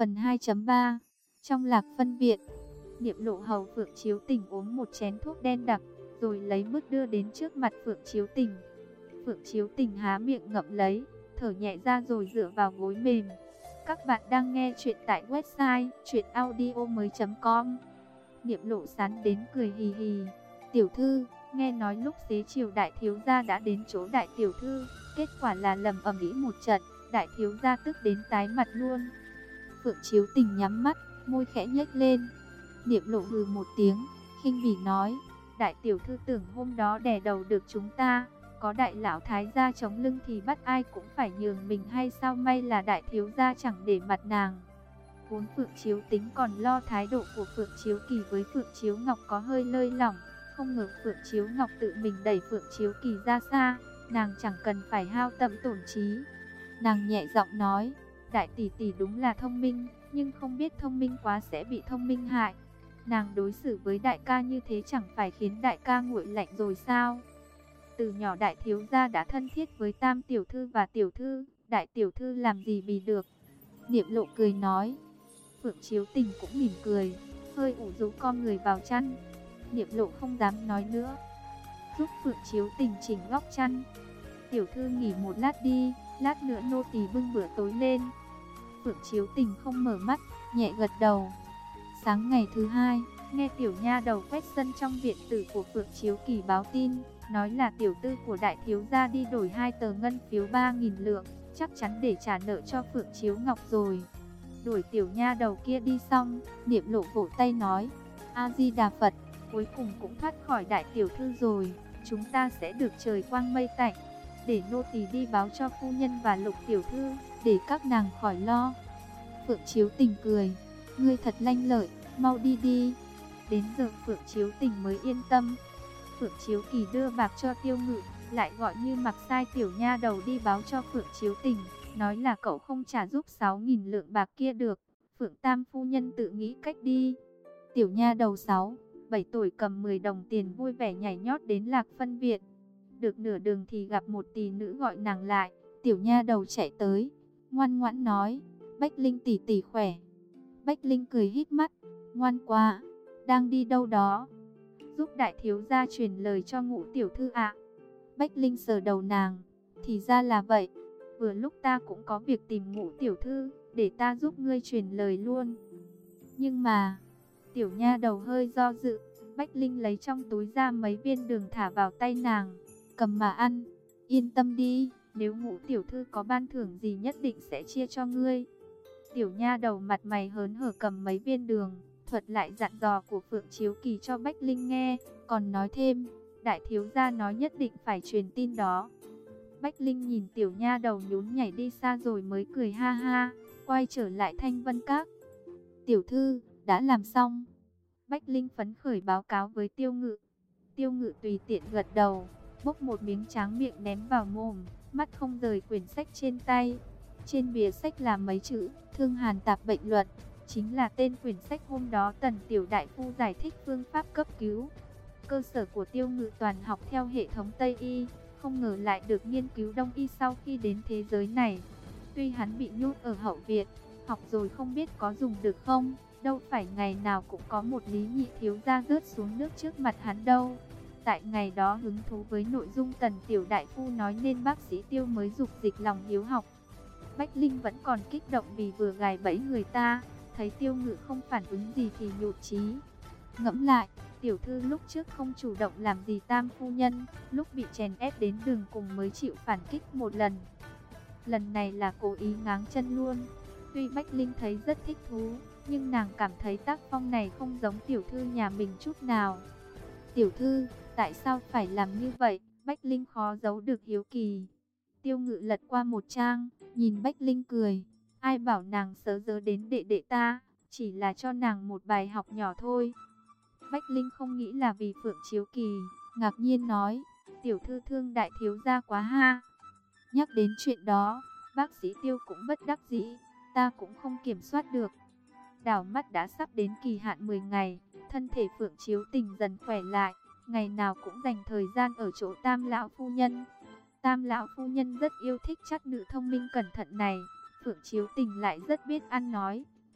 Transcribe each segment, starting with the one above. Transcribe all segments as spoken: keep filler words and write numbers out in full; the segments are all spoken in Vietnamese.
Phần hai chấm ba. Trong Lạc Phân viện, Niệm Lộ hầu Phượng Chiếu Tình uống một chén thuốc đen đặc, rồi lấy bút đưa đến trước mặt Phượng Chiếu Tình. Phượng Chiếu Tình há miệng ngậm lấy, thở nhẹ ra rồi dựa vào gối mềm. Các bạn đang nghe chuyện tại website truyện audio mới chấm com. Niệm Lộ sán đến cười hì hì. Tiểu thư, nghe nói lúc xế chiều đại thiếu gia đã đến chỗ đại tiểu thư, kết quả là lầm ầm ĩ một trận, đại thiếu gia tức đến tái mặt luôn. Phượng Chiếu Tình nhắm mắt, môi khẽ nhếch lên. Niệm Lộ hừ một tiếng, khinh bỉ nói, đại tiểu thư tưởng hôm đó đè đầu được chúng ta, có đại lão thái gia chống lưng thì bắt ai cũng phải nhường mình hay sao? May là đại thiếu gia chẳng để mặt nàng. Vốn Phượng Chiếu Tính còn lo thái độ của Phượng Chiếu Kỳ với Phượng Chiếu Ngọc có hơi lơi lỏng, không ngờ Phượng Chiếu Ngọc tự mình đẩy Phượng Chiếu Kỳ ra xa, nàng chẳng cần phải hao tâm tổn trí. Nàng nhẹ giọng nói, đại tỷ tỷ đúng là thông minh, nhưng không biết thông minh quá sẽ bị thông minh hại. Nàng đối xử với đại ca như thế chẳng phải khiến đại ca nguội lạnh rồi sao? Từ nhỏ đại thiếu gia đã thân thiết với tam tiểu thư và tiểu thư, đại tiểu thư làm gì bì được. Niệm Lộ cười nói. Phượng Chiếu Tình cũng mỉm cười, hơi ủ rũ con người vào chăn. Niệm Lộ không dám nói nữa, giúp Phượng Chiếu Tình chỉnh góc chăn. Tiểu thư nghỉ một lát đi, lát nữa nô tỳ bưng bữa tối lên. Phượng Chiếu Tình không mở mắt, nhẹ gật đầu. Sáng ngày thứ hai, nghe tiểu nha đầu quét sân trong viện tử của Phượng Chiếu Kỳ báo tin, nói là tiểu tư của đại thiếu gia đi đổi hai tờ ngân phiếu ba nghìn lượng, chắc chắn để trả nợ cho Phượng Chiếu Ngọc rồi. Đuổi tiểu nha đầu kia đi xong, Niệm Lộ vỗ tay nói, A Di Đà Phật, cuối cùng cũng thoát khỏi đại tiểu thư rồi, chúng ta sẽ được trời quang mây tạnh. Để nô tỳ đi báo cho phu nhân và Lục tiểu thư, để các nàng khỏi lo. Phượng Chiếu Tình cười, ngươi thật lanh lợi, mau đi đi. Đến giờ Phượng Chiếu Tình mới yên tâm. Phượng Chiếu Kỳ đưa bạc cho Tiêu Ngự, lại gọi Như Mặc sai tiểu nha đầu đi báo cho Phượng Chiếu Tình, nói là cậu không trả giúp sáu nghìn lượng bạc kia được, Phượng Tam phu nhân tự nghĩ cách đi. Tiểu nha đầu sáu, bảy tuổi cầm mười đồng tiền vui vẻ nhảy nhót đến Lạc Phân viện. Được nửa đường thì gặp một tỷ nữ gọi nàng lại, tiểu nha đầu chạy tới, ngoan ngoãn nói, Bách Linh tỷ tỷ khỏe. Bách Linh cười híp mắt, ngoan quá, đang đi đâu đó? Giúp đại thiếu gia truyền lời cho Ngũ tiểu thư ạ. Bách Linh sờ đầu nàng, thì ra là vậy, vừa lúc ta cũng có việc tìm Ngũ tiểu thư, để ta giúp ngươi truyền lời luôn. Nhưng mà, tiểu nha đầu hơi do dự, Bách Linh lấy trong túi ra mấy viên đường thả vào tay nàng, cầm mà ăn, yên tâm đi, nếu Ngũ tiểu thư có ban thưởng gì nhất định sẽ chia cho ngươi. Tiểu nha đầu mặt mày hớn hở cầm mấy viên đường, thuật lại dặn dò của Phượng Chiếu Kỳ cho Bách Linh nghe, còn nói thêm, đại thiếu gia nói nhất định phải truyền tin đó. Bách Linh nhìn tiểu nha đầu nhún nhảy đi xa rồi mới cười ha ha, quay trở lại Thanh Vân Các. Tiểu thư, đã làm xong. Bách Linh phấn khởi báo cáo với Tiêu Ngự. Tiêu Ngự tùy tiện gật đầu, bốc một miếng tráng miệng ném vào mồm, mắt không rời quyển sách trên tay. Trên bìa sách là mấy chữ, Thương Hàn Tạp Bệnh Luật, chính là tên quyển sách hôm đó Tần Tiểu Đại Phu giải thích phương pháp cấp cứu. Cơ sở của Tiêu Ngự toàn học theo hệ thống Tây Y, không ngờ lại được nghiên cứu Đông Y sau khi đến thế giới này. Tuy hắn bị nhốt ở hậu viện, học rồi không biết có dùng được không, đâu phải ngày nào cũng có một Lý Nhị thiếu gia rớt xuống nước trước mặt hắn đâu. Tại ngày đó hứng thú với nội dung Tần Tiểu Đại Phu nói nên bác sĩ Tiêu mới dục dịch lòng hiếu học. Bách Linh vẫn còn kích động vì vừa gài bẫy người ta, thấy Tiêu Ngự không phản ứng gì thì nhụt chí. Ngẫm lại, tiểu thư lúc trước không chủ động làm gì tam phu nhân, lúc bị chèn ép đến đường cùng mới chịu phản kích một lần. Lần này là cố ý ngáng chân luôn. Tuy Bách Linh thấy rất thích thú, nhưng nàng cảm thấy tác phong này không giống tiểu thư nhà mình chút nào. Tiểu thư, tại sao phải làm như vậy? Bách Linh khó giấu được hiếu kỳ. Tiêu Ngự lật qua một trang, nhìn Bách Linh cười. Ai bảo nàng sớ dớ đến đệ đệ ta, chỉ là cho nàng một bài học nhỏ thôi. Bách Linh không nghĩ là vì Phượng Chiếu Kỳ, ngạc nhiên nói, tiểu thư thương đại thiếu gia quá ha. Nhắc đến chuyện đó, bác sĩ Tiêu cũng bất đắc dĩ, ta cũng không kiểm soát được. Đảo mắt đã sắp đến kỳ hạn mười ngày, thân thể Phượng Chiếu Tình dần khỏe lại, ngày nào cũng dành thời gian ở chỗ Tam lão phu nhân. Tam lão phu nhân rất yêu thích trác nữ thông minh cẩn thận này, Phượng Chiếu Tình lại rất biết ăn nói.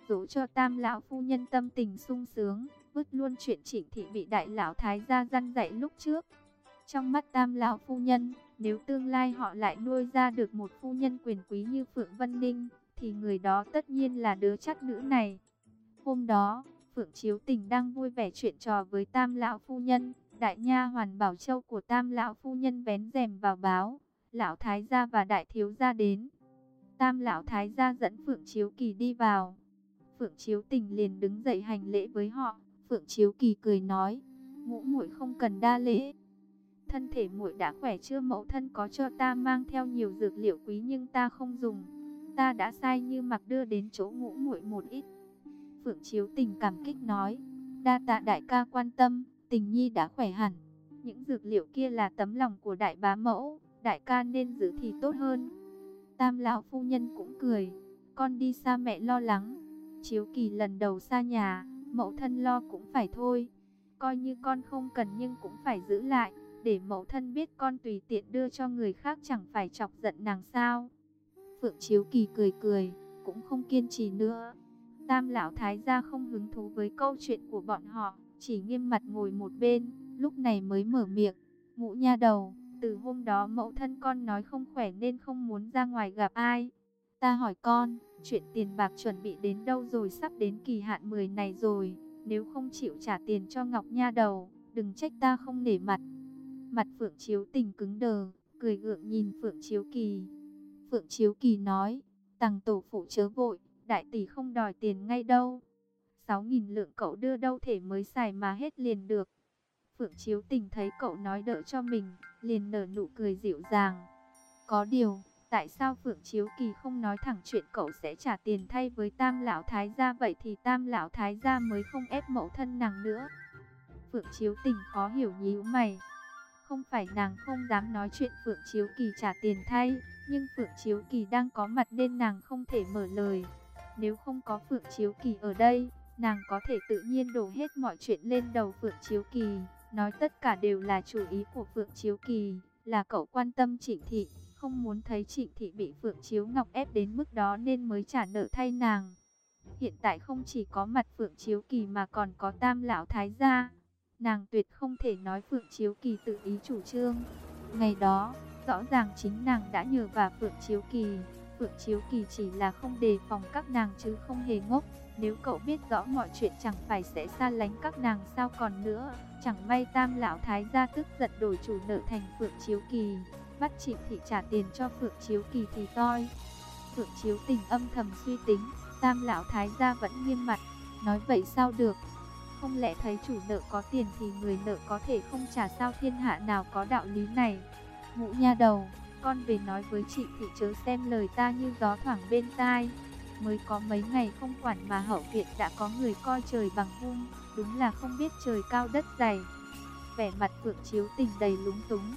dỗ cho Tam lão phu nhân tâm tình sung sướng, vứt luôn chuyện Trịnh thị bị đại lão thái gia răn dạy lúc trước. Trong mắt Tam lão phu nhân, nếu tương lai họ lại nuôi ra được một phu nhân quyền quý như Phượng Vân Ninh, thì người đó tất nhiên là đứa chắt nữ này. Hôm đó, Phượng Chiếu Tình đang vui vẻ chuyện trò với Tam lão phu nhân. Đại nha hoàn Bảo Châu của Tam lão phu nhân vén rèm vào báo, lão thái gia và đại thiếu gia đến. Tam lão thái gia dẫn Phượng Chiếu Kỳ đi vào. Phượng Chiếu Tình liền đứng dậy hành lễ với họ. Phượng Chiếu Kỳ cười nói: "Ngũ muội không cần đa lễ. Thân thể muội đã khỏe chưa? Mẫu thân có cho ta mang theo nhiều dược liệu quý nhưng ta không dùng. Ta đã sai Như Mặc đưa đến chỗ ngũ muội một ít." Phượng Chiếu Tình cảm kích nói: "Đa tạ đại ca quan tâm, Tình nhi đã khỏe hẳn. Những dược liệu kia là tấm lòng của đại bá mẫu, đại ca nên giữ thì tốt hơn." Tam lão phu nhân cũng cười: "Con đi xa mẹ lo lắng. Chiếu Kỳ lần đầu xa nhà, mẫu thân lo cũng phải thôi. Coi như con không cần nhưng cũng phải giữ lại, để mẫu thân biết con tùy tiện đưa cho người khác chẳng phải chọc giận nàng sao." Phượng Chiếu Kỳ cười cười, cũng không kiên trì nữa. Tam lão thái gia không hứng thú với câu chuyện của bọn họ, chỉ nghiêm mặt ngồi một bên, lúc này mới mở miệng: "Ngũ nha đầu, từ hôm đó mẫu thân con nói không khỏe nên không muốn ra ngoài gặp ai. Ta hỏi con, chuyện tiền bạc chuẩn bị đến đâu rồi? Sắp đến kỳ hạn mười này rồi, nếu không chịu trả tiền cho Ngọc nha đầu, đừng trách ta không nể mặt." Mặt Phượng Chiếu Tình cứng đờ, cười gượng nhìn Phượng Chiếu Kỳ. Phượng Chiếu Kỳ nói: "Tằng tổ phụ chớ vội, đại tỷ không đòi tiền ngay đâu. Sáu nghìn lượng cậu đưa đâu thể mới xài mà hết liền được." Phượng Chiếu Tình thấy cậu nói đỡ cho mình, liền nở nụ cười dịu dàng. Có điều, tại sao Phượng Chiếu Kỳ không nói thẳng chuyện cậu sẽ trả tiền thay với Tam lão thái gia, vậy thì Tam lão thái gia mới không ép mẫu thân nàng nữa? Phượng Chiếu Tình khó hiểu nhíu mày. Không phải nàng không dám nói chuyện Phượng Chiếu Kỳ trả tiền thay, nhưng Phượng Chiếu Kỳ đang có mặt nên nàng không thể mở lời. Nếu không có Phượng Chiếu Kỳ ở đây, nàng có thể tự nhiên đổ hết mọi chuyện lên đầu Phượng Chiếu Kỳ, nói tất cả đều là chủ ý của Phượng Chiếu Kỳ, là cậu quan tâm Trịnh thị, không muốn thấy Trịnh thị bị Phượng Chiếu Ngọc ép đến mức đó nên mới trả nợ thay nàng. Hiện tại không chỉ có mặt Phượng Chiếu Kỳ mà còn có Tam lão thái gia, nàng tuyệt không thể nói Phượng Chiếu Kỳ tự ý chủ trương. Ngày đó, rõ ràng chính nàng đã nhờ vào Phượng Chiếu Kỳ. Phượng Chiếu Kỳ chỉ là không đề phòng các nàng chứ không hề ngốc. Nếu cậu biết rõ mọi chuyện chẳng phải sẽ xa lánh các nàng sao còn nữa. Chẳng may Tam lão thái gia tức giận đổi chủ nợ thành Phượng Chiếu Kỳ, bắt Trịnh thị trả tiền cho Phượng Chiếu Kỳ thì toi. Phượng Chiếu Tình âm thầm suy tính, Tam lão thái gia vẫn nghiêm mặt, nói vậy sao được? Không lẽ thấy chủ nợ có tiền thì người nợ có thể không trả sao? Thiên hạ nào có đạo lý này? Ngũ nha đầu, con về nói với chị thị chớ xem lời ta như gió thoảng bên tai. Mới có mấy ngày không quản mà hậu viện đã có người coi trời bằng vung, đúng là không biết trời cao đất dày. Vẻ mặt Phượng Chiếu Tình đầy lúng túng.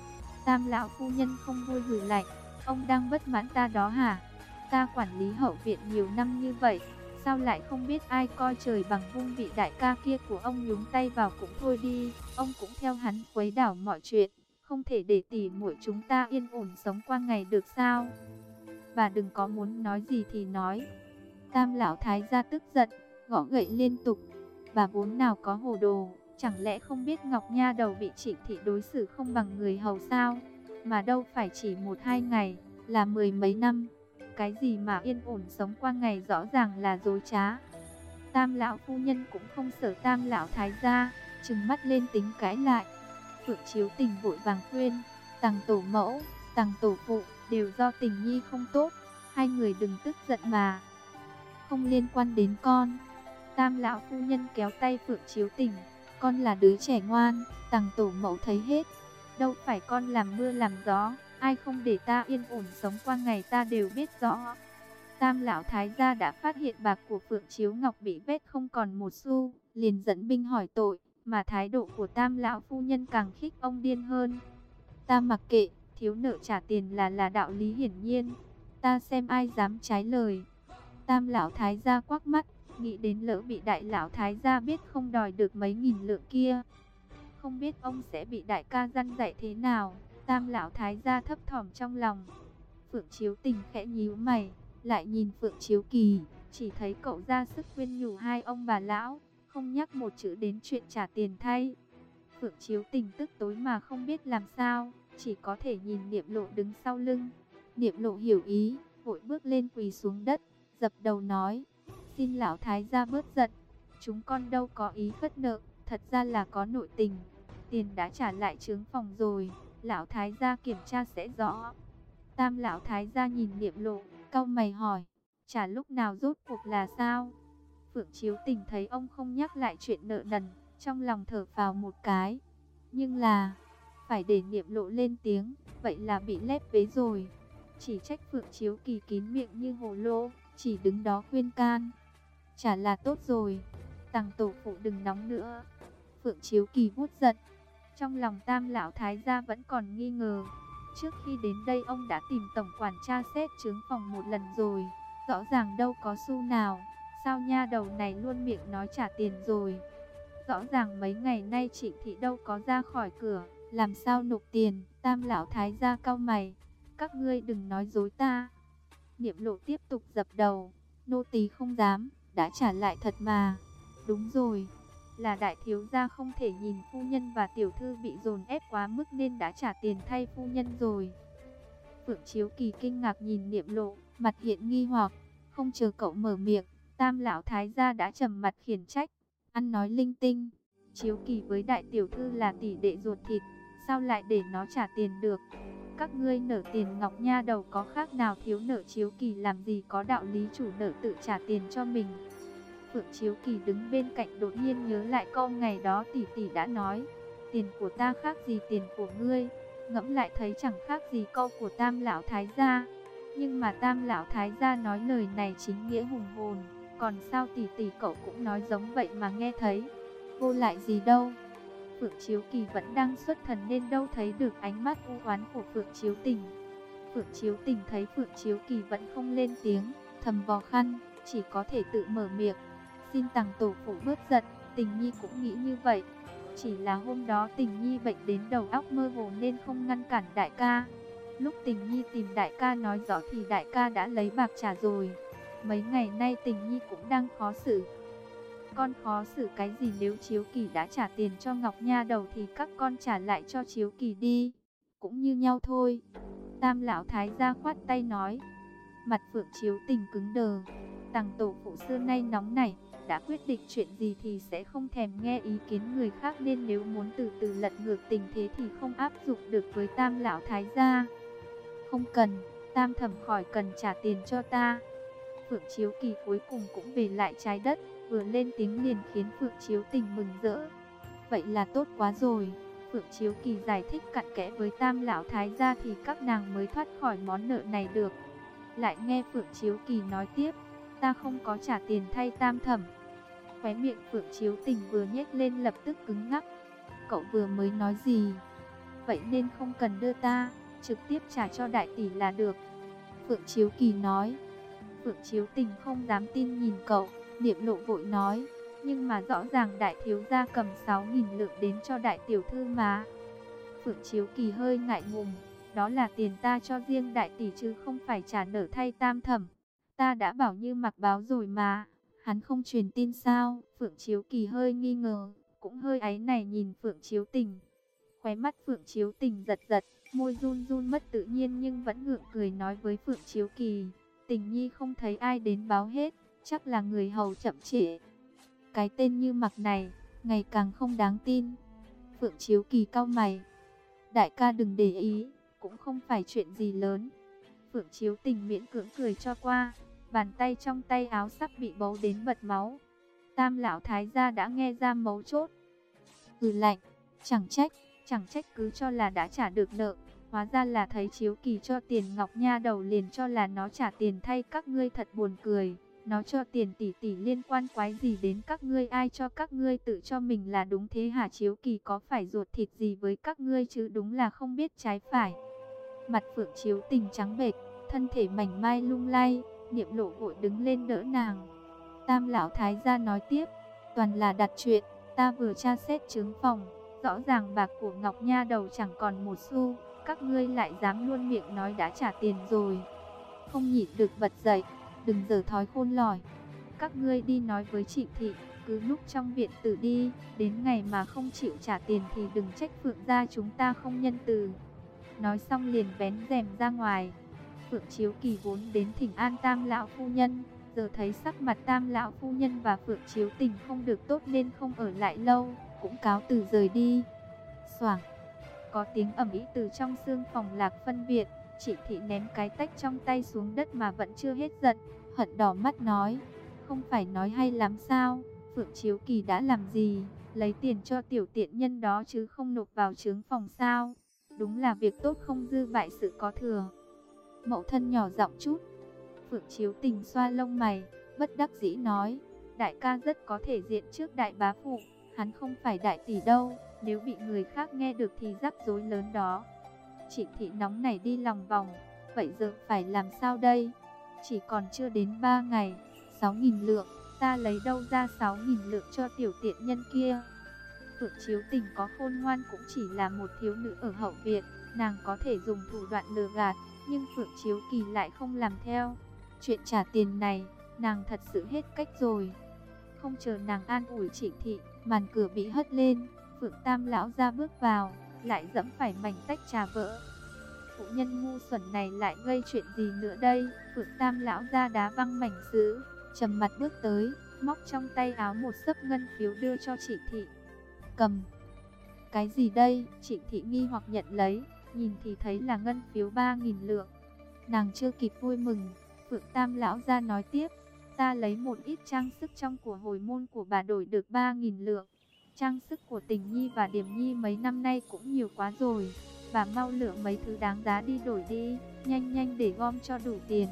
Tam lão phu nhân không vui hừ lạnh: "Ông đang bất mãn ta đó hả? Ta quản lý hậu viện nhiều năm như vậy, sao lại không biết ai coi trời bằng vung? Vị đại ca kia của ông nhúng tay vào cũng thôi đi, ông cũng theo hắn quấy đảo mọi chuyện, không thể để tỉ muội chúng ta yên ổn sống qua ngày được sao? Và đừng có muốn nói gì thì nói." Tam lão thái gia tức giận, gõ gậy liên tục. Bà vốn nào có hồ đồ, chẳng lẽ không biết Ngọc nha đầu bị Trịnh thị đối xử không bằng người hầu sao? Mà đâu phải chỉ một hai ngày, là mười mấy năm. Cái gì mà yên ổn sống qua ngày, rõ ràng là dối trá. Tam lão phu nhân cũng không sợ Tam lão thái gia, trừng mắt lên tính cãi lại. Phượng Chiếu Tình vội vàng khuyên: "Tằng tổ mẫu, Tằng tổ phụ, đều do Tình nhi không tốt, hai người đừng tức giận mà. Không liên quan đến con." Tam lão phu nhân kéo tay Phượng Chiếu Tình: "Con là đứa trẻ ngoan, Tằng tổ mẫu thấy hết. Đâu phải con làm mưa làm gió, ai không để ta yên ổn sống qua ngày ta đều biết rõ." Tam lão thái gia đã phát hiện bạc của Phượng Chiếu Ngọc bị vét không còn một xu, liền dẫn binh hỏi tội, mà thái độ của Tam lão phu nhân càng khích ông điên hơn. "Ta mặc kệ, thiếu nợ trả tiền là là đạo lý hiển nhiên, ta xem ai dám trái lời." Tam lão thái gia quắc mắt, nghĩ đến lỡ bị đại lão thái gia biết không đòi được mấy nghìn lượng kia, không biết ông sẽ bị đại ca răn dạy thế nào. Tam lão thái gia thấp thỏm trong lòng. Phượng Chiếu Tình khẽ nhíu mày, lại nhìn Phượng Chiếu Kỳ, chỉ thấy cậu ra sức khuyên nhủ hai ông bà lão, không nhắc một chữ đến chuyện trả tiền thay. Phượng Chiếu Tình tức tối mà không biết làm sao, chỉ có thể nhìn Niệm Lộ đứng sau lưng. Niệm Lộ hiểu ý, vội bước lên quỳ xuống đất, dập đầu nói: "Xin lão thái gia bớt giận, chúng con đâu có ý phất nợ, thật ra là có nội tình. Tiền đã trả lại trướng phòng rồi, lão thái gia kiểm tra sẽ rõ." Tam lão thái gia nhìn Niệm Lộ, cau mày hỏi: "Trả lúc nào rốt cuộc là sao?" Phượng Chiếu Tình thấy ông không nhắc lại chuyện nợ nần, trong lòng thở phào một cái. Nhưng là phải để Niệm Lộ lên tiếng, vậy là bị lép vế rồi. Chỉ trách Phượng Chiếu Kỳ kín miệng như hồ lô, chỉ đứng đó khuyên can. "Chả là tốt rồi, Tằng tổ phụ đừng nóng nữa." Phượng Chiếu Kỳ vuốt giận. Trong lòng Tam lão thái gia vẫn còn nghi ngờ. Trước khi đến đây ông đã tìm tổng quản tra xét trướng phòng một lần rồi, rõ ràng đâu có xu nào. Sao nha đầu này luôn miệng nói trả tiền rồi? Rõ ràng mấy ngày nay Trịnh thị đâu có ra khỏi cửa, làm sao nộp tiền? Tam lão thái gia cau mày: "Các ngươi đừng nói dối ta." Niệm Lộ tiếp tục dập đầu: "Nô tỳ không dám, đã trả lại thật mà." "Đúng rồi, là đại thiếu gia không thể nhìn phu nhân và tiểu thư bị dồn ép quá mức nên đã trả tiền thay phu nhân rồi." Phượng Chiếu Kỳ kinh ngạc nhìn Niệm Lộ, mặt hiện nghi hoặc. Không chờ cậu mở miệng, Tam lão thái gia đã trầm mặt khiển trách: "Ăn nói linh tinh, Chiếu Kỳ với đại tiểu thư là tỷ đệ ruột thịt, sao lại để nó trả tiền được? Các ngươi nợ tiền Ngọc nha đầu có khác nào thiếu nợ Chiếu Kỳ, làm gì có đạo lý chủ nợ tự trả tiền cho mình." Phượng Chiếu Kỳ đứng bên cạnh đột nhiên nhớ lại câu ngày đó tỷ tỷ đã nói: "Tiền của ta khác gì tiền của ngươi." Ngẫm lại thấy chẳng khác gì câu của Tam lão thái gia. Nhưng mà Tam lão thái gia nói lời này chính nghĩa hùng hồn, còn sao tỷ tỷ cậu cũng nói giống vậy mà nghe thấy vô lại gì đâu. Phượng Chiếu Kỳ vẫn đang xuất thần nên đâu thấy được ánh mắt u oán của Phượng Chiếu Tình. Phượng Chiếu Tình thấy Phượng Chiếu Kỳ vẫn không lên tiếng, thầm vò khăn, chỉ có thể tự mở miệng: "Xin Tằng tổ phụ bớt giận, Tình nhi cũng nghĩ như vậy. Chỉ là hôm đó Tình nhi bệnh đến đầu óc mơ hồ nên không ngăn cản đại ca. Lúc Tình nhi tìm đại ca nói rõ thì đại ca đã lấy bạc trả rồi. Mấy ngày nay Tình nhi cũng đang khó xử." "Con khó xử cái gì? Nếu Chiếu Kỳ đã trả tiền cho Ngọc nha đầu thì các con trả lại cho Chiếu Kỳ đi, cũng như nhau thôi." Tam lão thái gia khoát tay nói. Mặt Phượng Chiếu Tình cứng đờ. Tằng tổ phụ xưa nay nóng nảy, đã quyết định chuyện gì thì sẽ không thèm nghe ý kiến người khác, nên nếu muốn từ từ lật ngược tình thế thì không áp dụng được với Tam lão thái gia. "Không cần, Tam thẩm khỏi cần trả tiền cho ta." Phượng Chiếu Kỳ cuối cùng cũng về lại trái đất, vừa lên tiếng liền khiến Phượng Chiếu Tình mừng rỡ. "Vậy là tốt quá rồi." Phượng Chiếu Kỳ giải thích cặn kẽ với Tam lão thái gia thì các nàng mới thoát khỏi món nợ này được. Lại nghe Phượng Chiếu Kỳ nói tiếp: "Ta không có trả tiền thay Tam thẩm." Khóe miệng Phượng Chiếu Tình vừa nhếch lên lập tức cứng ngắc. "Cậu vừa mới nói gì? Vậy nên không cần đưa ta, trực tiếp trả cho đại tỷ là được." Phượng Chiếu Kỳ nói. Phượng Chiếu Tình không dám tin nhìn cậu. Niệm Lộ vội nói: "Nhưng mà rõ ràng đại thiếu gia cầm sáu nghìn lượng đến cho đại tiểu thư mà." Phượng Chiếu Kỳ hơi ngại ngùng: "Đó là tiền ta cho riêng đại tỷ chứ không phải trả nợ thay Tam thẩm. Ta đã bảo Như Mặc báo rồi mà, hắn không truyền tin sao?" Phượng Chiếu Kỳ hơi nghi ngờ, cũng hơi áy náy nhìn Phượng Chiếu Tình. Khóe mắt Phượng Chiếu Tình giật giật, môi run run mất tự nhiên nhưng vẫn gượng cười nói với Phượng Chiếu Kỳ: "Tình nhi không thấy ai đến báo hết, chắc là người hầu chậm trễ. Cái tên Như Mặc này, ngày càng không đáng tin." Phượng Chiếu Kỳ cau mày: "Đại ca đừng để ý, cũng không phải chuyện gì lớn." Phượng Chiếu Tình miễn cưỡng cười cho qua, bàn tay trong tay áo sắp bị bấu đến bật máu. Tam lão thái gia đã nghe ra mấu chốt, hừ lạnh: "Chẳng trách, chẳng trách cứ cho là đã trả được nợ, hóa ra là thấy Chiếu Kỳ cho tiền Ngọc nha đầu liền cho là nó trả tiền thay các ngươi, thật buồn cười. Nó cho tiền tỷ tỷ liên quan quái gì đến các ngươi, ai cho các ngươi tự cho mình là đúng thế hả? Chiếu Kỳ có phải ruột thịt gì với các ngươi chứ, đúng là không biết trái phải." Mặt Phượng Chiếu Tình trắng bệch, thân thể mảnh mai lung lay. Niệm Lộ vội đứng lên đỡ nàng. Tam lão thái gia nói tiếp: "Toàn là đặt chuyện, ta vừa tra xét trướng phòng, rõ ràng bạc của Ngọc nha đầu chẳng còn một xu, các ngươi lại dám luôn miệng nói đã trả tiền rồi." Không nhịn được bật dậy: "Đừng giở thói khôn lỏi, Các ngươi đi nói với Trịnh thị, cứ núp trong viện tử đi, đến ngày mà không chịu trả tiền thì đừng trách Phượng gia chúng ta không nhân từ. Nói xong liền vén rèm ra ngoài. Phượng Chiếu Kỳ vốn đến thỉnh an Tam lão phu nhân, giờ thấy sắc mặt Tam lão phu nhân và Phượng Chiếu Tình không được tốt nên không ở lại lâu, cũng cáo từ rời đi. Xoảng, có tiếng ầm ĩ từ trong xương phòng Lạc Phân viện. Trịnh thị ném cái tách trong tay xuống đất mà vẫn chưa hết giận, hận đỏ mắt nói: không phải nói hay lắm sao? Phượng Chiếu Kỳ đã làm gì? Lấy tiền cho tiểu tiện nhân đó chứ không nộp vào trướng phòng sao? Đúng là việc tốt không dư bại sự có thừa. Mậu thân nhỏ giọng chút. Phượng Chiếu Tình xoa lông mày, bất đắc dĩ nói: đại ca rất có thể diện trước đại bá phụ, hắn không phải đại tỷ đâu, nếu bị người khác nghe được thì rắc rối lớn đó. Trịnh thị nóng nảy đi lòng vòng, vậy giờ phải làm sao đây? Chỉ còn chưa đến ba ngày, sáu nghìn lượng, ta lấy đâu ra sáu nghìn lượng cho tiểu tiện nhân kia? Phượng Chiếu Tình có khôn ngoan cũng chỉ là một thiếu nữ ở hậu viện, nàng có thể dùng thủ đoạn lừa gạt, nhưng Phượng Chiếu Kỳ lại không làm theo. Chuyện trả tiền này, nàng thật sự hết cách rồi. Không chờ nàng an ủi Trịnh thị, màn cửa bị hất lên, Phượng Tam lão ra bước vào, lại dẫm phải mảnh tách trà vỡ. Phụ nhân ngu xuẩn này lại gây chuyện gì nữa đây? Phượng Tam lão ra đá văng mảnh sứ, trầm mặt bước tới, móc trong tay áo một xấp ngân phiếu đưa cho Trịnh thị. Cầm. Cái gì đây? Trịnh thị nghi hoặc nhận lấy, nhìn thì thấy là ngân phiếu ba nghìn lượng. Nàng chưa kịp vui mừng, Phượng Tam lão ra nói tiếp: ta lấy một ít trang sức trong của hồi môn của bà đổi được ba nghìn lượng. Trang sức của Tình Nhi và Điềm Nhi mấy năm nay cũng nhiều quá rồi, bà mau lựa mấy thứ đáng giá đi đổi đi, nhanh nhanh để gom cho đủ tiền.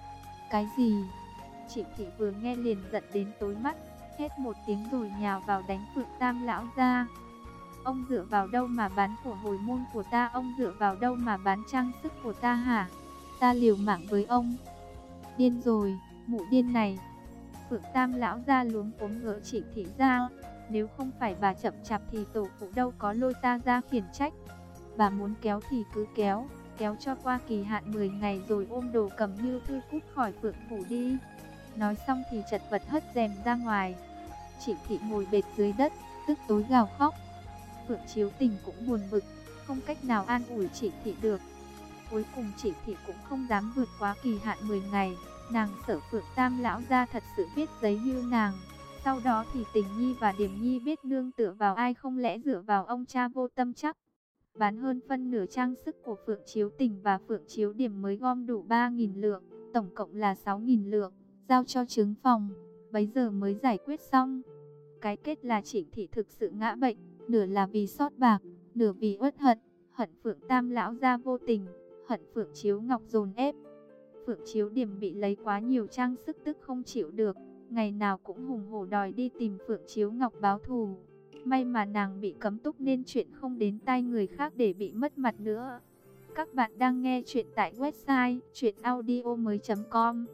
Cái gì? Trịnh thị vừa nghe liền giận đến tối mắt, hét một tiếng rồi nhào vào đánh Phượng Tam lão ra. Ông dựa vào đâu mà bán của hồi môn của ta? Ông dựa vào đâu mà bán trang sức của ta hả? Ta liều mạng với ông. Điên rồi, mụ điên này. Phượng Tam lão ra luống cuống gỡ Trịnh thị ra. Nếu không phải bà chậm chạp thì tổ phụ đâu có lôi ta ra khiển trách. Bà muốn kéo thì cứ kéo, kéo cho qua kỳ hạn mười ngày rồi ôm đồ cầm hưu thư cút khỏi Phượng phủ đi. Nói xong thì chật vật hất rèm ra ngoài. Trịnh thị ngồi bệt dưới đất, tức tối gào khóc. Phượng Chiếu Tình cũng buồn bực, không cách nào an ủi Trịnh thị được. Cuối cùng Trịnh thị cũng không dám vượt quá kỳ hạn mười ngày, nàng sợ Phượng Tam lão ra thật sự viết giấy hưu nàng. Sau đó thì Tình Nhi và Điềm Nhi biết nương tựa vào ai, không lẽ dựa vào ông cha vô tâm chắc. Bán hơn phân nửa trang sức của Phượng Chiếu Tình và Phượng Chiếu Điềm mới gom đủ ba nghìn lượng, tổng cộng là sáu nghìn lượng, giao cho trướng phòng, bấy giờ mới giải quyết xong. Cái kết là Trịnh thị thực sự ngã bệnh, nửa là vì sót bạc, nửa vì uất hận, hận Phượng Tam lão gia vô tình, hận Phượng Chiếu Ngọc dồn ép. Phượng Chiếu Điềm bị lấy quá nhiều trang sức tức không chịu được, ngày nào cũng hùng hổ đòi đi tìm Phượng Chiếu Ngọc báo thù. May mà nàng bị cấm túc nên chuyện không đến tai người khác để bị mất mặt nữa. Các bạn đang nghe chuyện tại website truyện audio mới chấm com.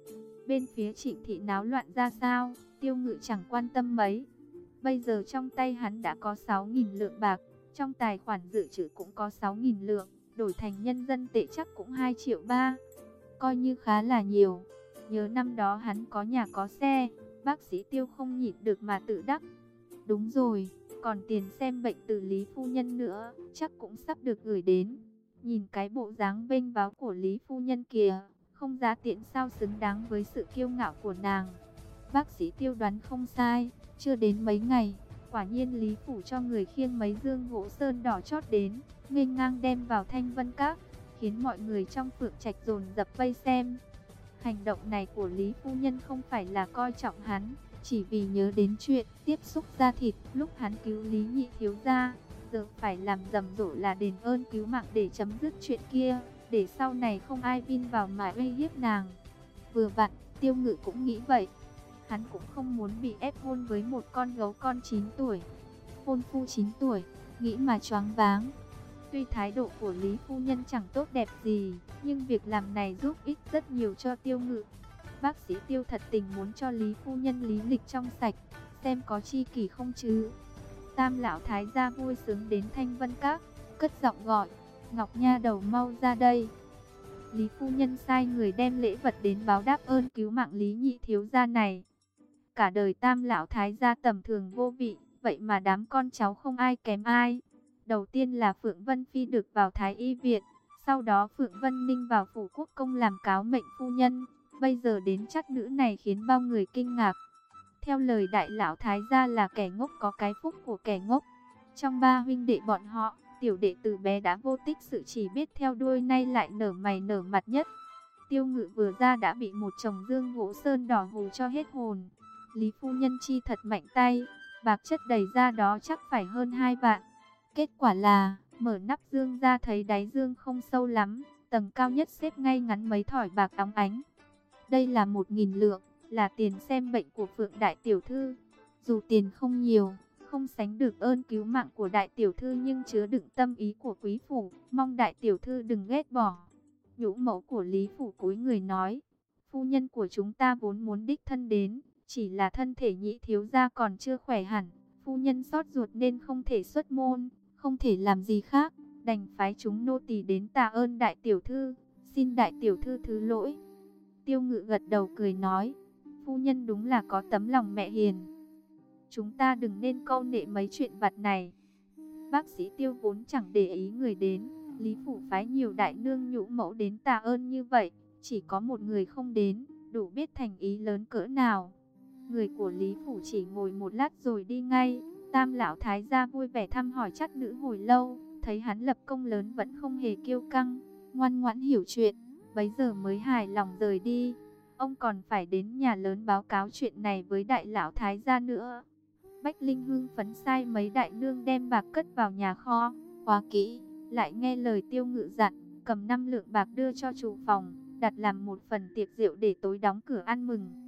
Bên phía Trịnh thị náo loạn ra sao, Tiêu Ngự chẳng quan tâm mấy. Bây giờ trong tay hắn đã có sáu nghìn lượng bạc, trong tài khoản dự trữ cũng có sáu nghìn lượng, đổi thành nhân dân tệ chắc cũng hai triệu ba. Coi như khá là nhiều. Nhớ năm đó hắn có nhà có xe, bác sĩ Tiêu không nhịn được mà tự đắc. Đúng rồi, còn tiền xem bệnh từ Lý phu nhân nữa, chắc cũng sắp được gửi đến. Nhìn cái bộ dáng vênh váo của Lý phu nhân kìa, không giá tiện sao xứng đáng với sự kiêu ngạo của nàng. Bác sĩ Tiêu đoán không sai, chưa đến mấy ngày, quả nhiên Lý phủ cho người khiêng mấy dương gỗ sơn đỏ chót đến, nghênh ngang đem vào Thanh Vân Các, khiến mọi người trong Phượng Trạch dồn dập vây xem. Hành động này của Lý phu nhân không phải là coi trọng hắn, chỉ vì nhớ đến chuyện tiếp xúc da thịt lúc hắn cứu Lý nhị thiếu gia, giờ phải làm rầm rộ là đền ơn cứu mạng để chấm dứt chuyện kia, để sau này không ai vin vào mà uy hiếp nàng. Vừa vặn, Tiêu Ngự cũng nghĩ vậy. Hắn cũng không muốn bị ép hôn với một con gấu con chín tuổi. Hôn phu chín tuổi, nghĩ mà choáng váng. Tuy thái độ của Lý phu nhân chẳng tốt đẹp gì, nhưng việc làm này giúp ích rất nhiều cho Tiêu Ngự. Bác sĩ Tiêu thật tình muốn cho Lý phu nhân lý lịch trong sạch, xem có chi kỷ không chứ. Tam lão thái gia vui sướng đến Thanh Vân Các, cất giọng gọi: Ngọc nha đầu mau ra đây. Lý phu nhân sai người đem lễ vật đến báo đáp ơn cứu mạng Lý nhị thiếu gia này. cả đời Tam lão thái gia tầm thường vô vị, vậy mà đám con cháu không ai kém ai. Đầu tiên là Phượng Vân Phi được vào Thái Y viện, sau đó Phượng Vân Ninh vào phủ quốc công làm cáo mệnh phu nhân, bây giờ đến trắc nữ này khiến bao người kinh ngạc. Theo lời đại lão thái gia là kẻ ngốc có cái phúc của kẻ ngốc. Trong ba huynh đệ bọn họ, tiểu đệ từ bé đã vô tích sự chỉ biết theo đuôi, nay lại nở mày nở mặt nhất. Tiêu Ngự vừa ra đã bị một chồng dương gỗ sơn đỏ hù cho hết hồn. Lý phu nhân chi thật mạnh tay, bạc chất đầy ra đó chắc phải hơn hai vạn. Kết quả là, mở nắp dương ra thấy đáy dương không sâu lắm, tầng cao nhất xếp ngay ngắn mấy thỏi bạc óng ánh. Đây là một nghìn lượng, là tiền xem bệnh của Phượng đại tiểu thư. Dù tiền không nhiều, không sánh được ơn cứu mạng của đại tiểu thư, nhưng chứa đựng tâm ý của quý phủ, mong đại tiểu thư đừng ghét bỏ. Nhũ mẫu của Lý phủ cúi người nói, phu nhân của chúng ta vốn muốn đích thân đến, chỉ là thân thể nhị thiếu gia còn chưa khỏe hẳn, phu nhân xót ruột nên không thể xuất môn, không thể làm gì khác, đành phái chúng nô tỳ đến tạ ơn đại tiểu thư, xin đại tiểu thư thứ lỗi. Tiêu Ngự gật đầu cười nói, phu nhân đúng là có tấm lòng mẹ hiền. Chúng ta đừng nên câu nệ mấy chuyện vặt này. Bác sĩ Tiêu vốn chẳng để ý người đến, Lý phủ phái nhiều đại nương nhũ mẫu đến tạ ơn như vậy, chỉ có một người không đến, đủ biết thành ý lớn cỡ nào. Người của Lý phủ chỉ ngồi một lát rồi đi ngay. Tam lão thái gia vui vẻ thăm hỏi trắc nữ hồi lâu, thấy hắn lập công lớn vẫn không hề kiêu căng, ngoan ngoãn hiểu chuyện, bấy giờ mới hài lòng rời đi. Ông còn phải đến nhà lớn báo cáo chuyện này với đại lão thái gia nữa. Bách Linh hưng phấn sai mấy đại nương đem bạc cất vào nhà kho, khóa kỹ, lại nghe lời Tiêu Ngự dặn, cầm năm lượng bạc đưa cho chủ phòng, đặt làm một phần tiệc rượu để tối đóng cửa ăn mừng.